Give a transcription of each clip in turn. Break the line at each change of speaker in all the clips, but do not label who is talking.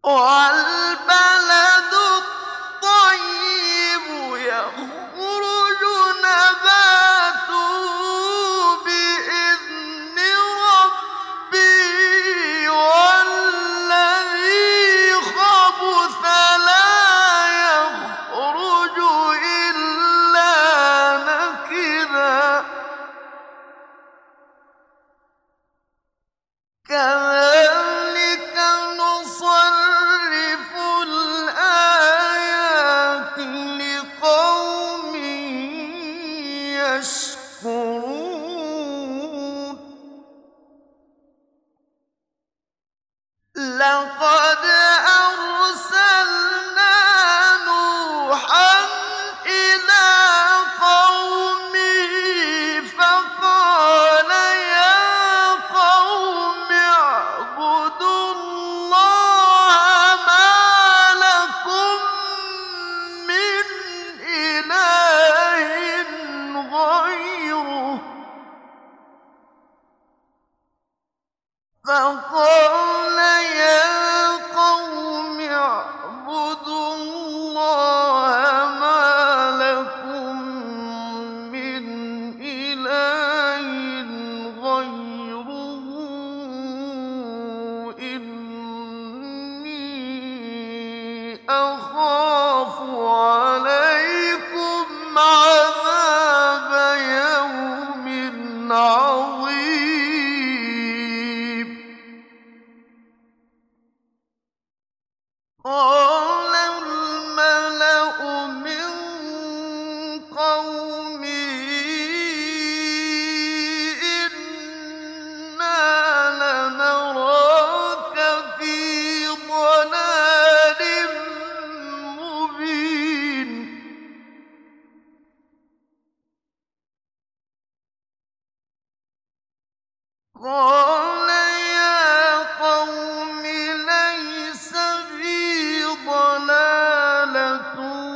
وَالْبَلَدُ الطَّيِّبُ يَخْرُجُ نَبَاتُهُ بِإِذْنِ رَبِّهِ وَالَّذِي خَبُثَ لَا يَخْرُجُ إِلَّا نَكِدًا ۚ كَذَٰلِكَ نُصَرِّفُ الْآيَاتِ لِقَوْمٍ يَشْكُرُونَ لَقَدْ أَرْسَلْنَا نُوحًا إِلَىٰ قَوْمِهِ فَقَالَ يَا قَوْمِ اعْبُدُوا اللَّهَ مَا لَكُم مِّنْ إِلَٰهٍ غَيْرُهُ إِنِّي أَخَافُ عَلَيْكُمْ عَذَابَ يَوْمٍ عَظِيمٍ قَالَ الْمَلَأُ مِن قَوْمِهِ إِنَّا لَنَرَاكَ فِي ضَلَالٍ مُّبِينٍ قَالَ يَا قَوْمِ لَيْسَ بِي ضَلَالَةٌ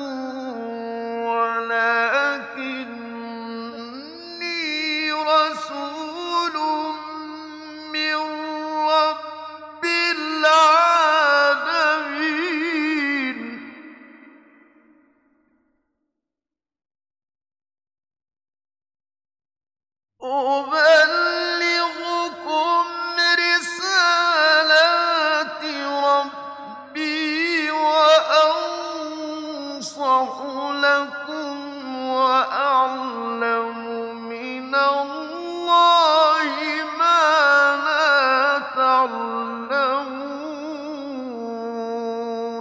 وَلَٰكِنِّي رَسُولٌ مِّن رَّبِّ الْعَالَمِينَ أُبَلِّغُكُمْ رِسَالَاتِ رَبِّي وَأَنصَحُ لَكُمْ وَأَعْلَمُ مِنَ اللَّهِ مَا لَا تَعْلَمُونَ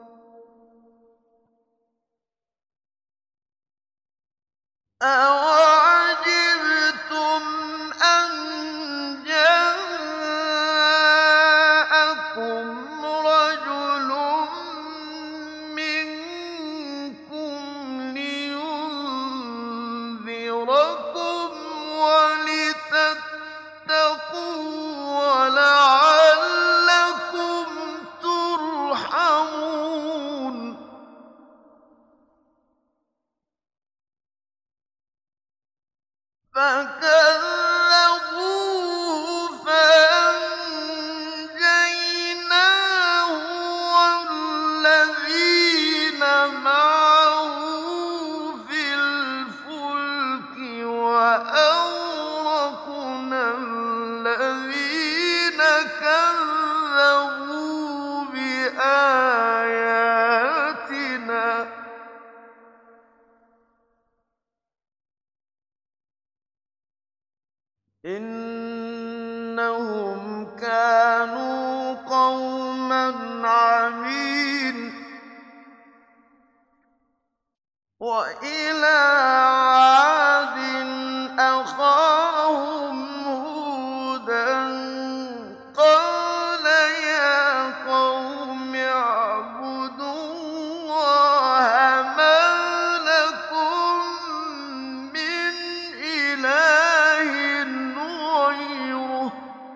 أَوَعَجِبْتُمْ أَن جَاءَكُمْ رَجُلٌ مِّنكُمْ لِيُنذِرَكُمْ وَلِتَتَّقُوا وَلَعَلَّكُمْ تُرْحَمُونَ فَكَذَّبُوهُ فَأَنجَيْنَاهُ وَالَّذِينَ مَعَهُ فِي الْفُلْكِ وَأَغْرَقْنَا الَّذِينَ كَذَّبُوا بِآيَاتِنَا ۚ إِنَّهُمْ كَانُوا قَوْمًا عَمِينَ وَإِلَىٰ عَادٍ أَخَاهُمْ هُودًا قَالَ يَا قَوْمِ اعْبُدُوا اللَّهَ مَا لَكُم مِّنْ إِلَٰهٍ غَيْرُهُ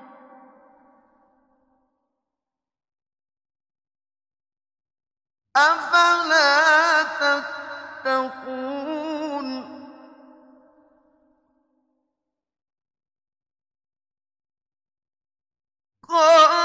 أَفَلَا تَتَّقُونَ قَالَ